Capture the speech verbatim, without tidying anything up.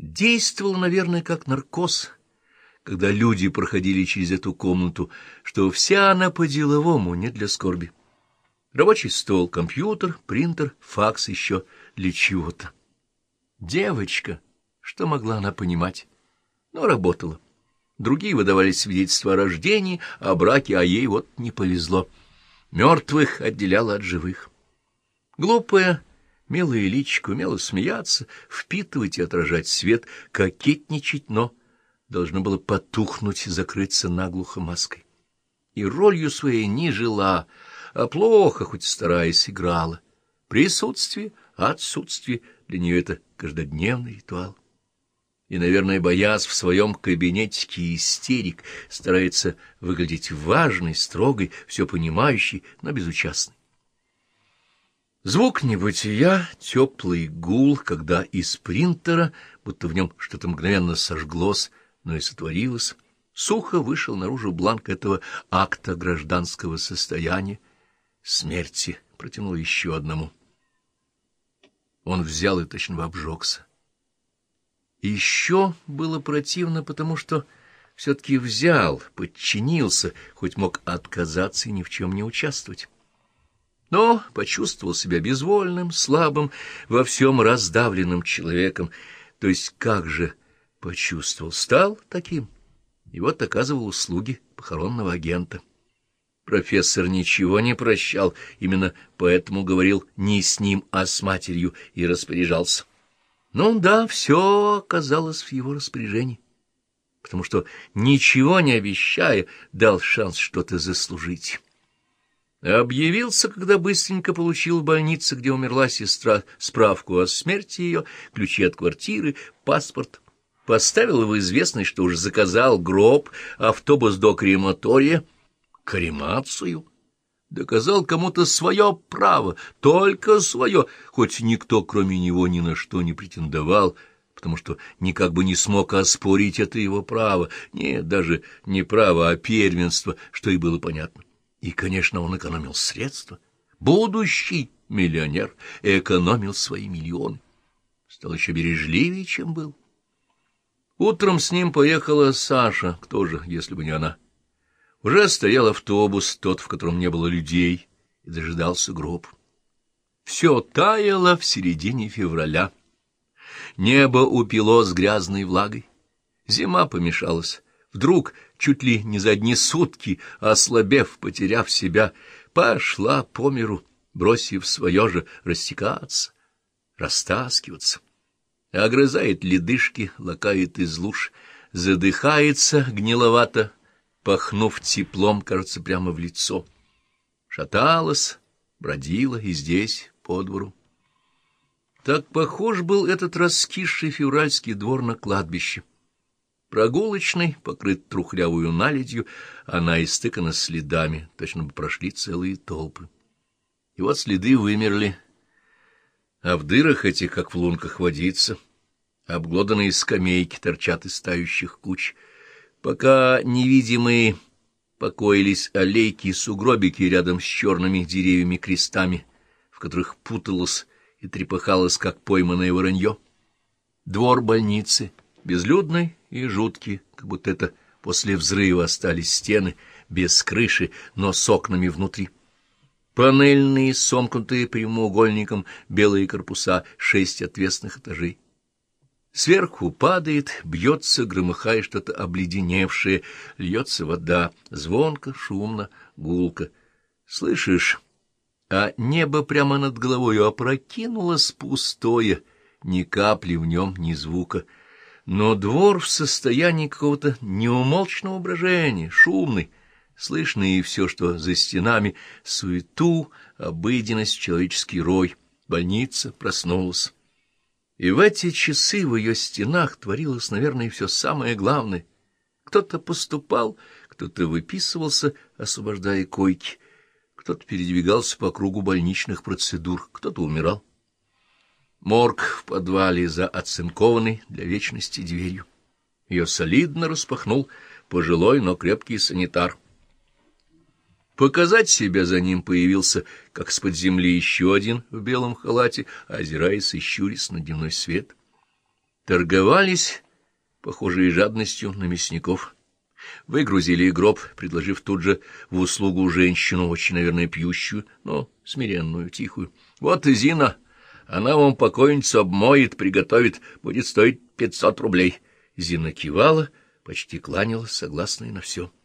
Действовал, наверное, как наркоз, когда люди проходили через эту комнату, что вся она по-деловому, не для скорби. Рабочий стол, компьютер, принтер, факс еще для чего-то. Девочка, что могла она понимать? Но работала. Другие выдавали свидетельства о рождении, о браке, а ей вот не повезло. Мертвых отделяла от живых. Глупая, милая личико, умела смеяться, впитывать и отражать свет, кокетничать, но должно было потухнуть и закрыться наглухо маской. И ролью своей не жила, а плохо, хоть стараясь, играла. Присутствие, отсутствие — для нее это каждодневный ритуал. И, наверное, боясь в своем кабинетике истерик, старается выглядеть важной, строгой, все понимающей, но безучастной. Звук небытия, теплый гул, когда из принтера, будто в нем что-то мгновенно сожглось, но и сотворилось, сухо вышел наружу бланк этого акта гражданского состояния. Смерти протянул еще одному. Он взял и точно обжегся. И еще было противно, потому что все-таки взял, подчинился, хоть мог отказаться и ни в чем не участвовать. Но почувствовал себя безвольным, слабым, во всем раздавленным человеком. То есть как же почувствовал? Стал таким. И вот оказывал услуги похоронного агента. Профессор ничего не прощал, именно поэтому говорил не с ним, а с матерью, и распоряжался. Ну да, все оказалось в его распоряжении, потому что, ничего не обещая, дал шанс что-то заслужить. Объявился, когда быстренько получил в больнице, где умерла сестра, справку о смерти ее, ключи от квартиры, паспорт. Поставил его известность, что уже заказал гроб, автобус до крематория, кремацию. Доказал кому-то свое право, только свое, хоть никто, кроме него, ни на что не претендовал, потому что никак бы не смог оспорить это его право. Нет, даже не право, а первенство, что и было понятно. И, конечно, он экономил средства. Будущий миллионер экономил свои миллионы. Стал еще бережливее, чем был. Утром с ним поехала Саша, кто же, если бы не она. Уже стоял автобус, тот, в котором не было людей, и дожидался гроб. Все таяло в середине февраля. Небо упилось грязной влагой. Зима помешалась. Вдруг, чуть ли не за одни сутки, ослабев, потеряв себя, пошла по миру, бросив свое же растекаться, растаскиваться. Огрызает ледышки, лакает из луж, задыхается гниловато, пахнув теплом, кажется, прямо в лицо. Шаталась, бродила и здесь, по двору. Так похож был этот раскисший февральский двор на кладбище. Прогулочный, покрыт трухлявую наледью, она истыкана следами, точно бы прошли целые толпы. И вот следы вымерли, а в дырах этих, как в лунках, водится. Обглоданные скамейки торчат из тающих куч. Пока невидимые покоились аллейки и сугробики рядом с черными деревьями-крестами, в которых путалось и трепыхалось, как пойманное воронье. Двор больницы, безлюдный и жуткий, как будто это после взрыва остались стены, без крыши, но с окнами внутри. Панельные, сомкнутые прямоугольником белые корпуса, шесть отвесных этажей. Сверху падает, бьется, громыхая что-то обледеневшее, льется вода, звонко, шумно, гулко. Слышишь, а небо прямо над головой опрокинулось пустое, ни капли в нем, ни звука. Но двор в состоянии какого-то неумолчного брожения, шумный, слышно и все, что за стенами, суету, обыденность, человеческий рой. Больница проснулась. И в эти часы в ее стенах творилось, наверное, все самое главное. Кто-то поступал, кто-то выписывался, освобождая койки, кто-то передвигался по кругу больничных процедур, кто-то умирал. Морг в подвале за оцинкованной для вечности дверью. Ее солидно распахнул пожилой, но крепкий санитар. Показать себя за ним появился, как с-под земли еще один в белом халате, озираясь и щурясь на дневной свет. Торговались, похожие жадностью на мясников. Выгрузили гроб, предложив тут же в услугу женщину, очень, наверное, пьющую, но смиренную, тихую. «Вот и Зина, она вам покойницу обмоет, приготовит, будет стоить пятьсот рублей». Зина кивала, почти кланялась, согласная на все.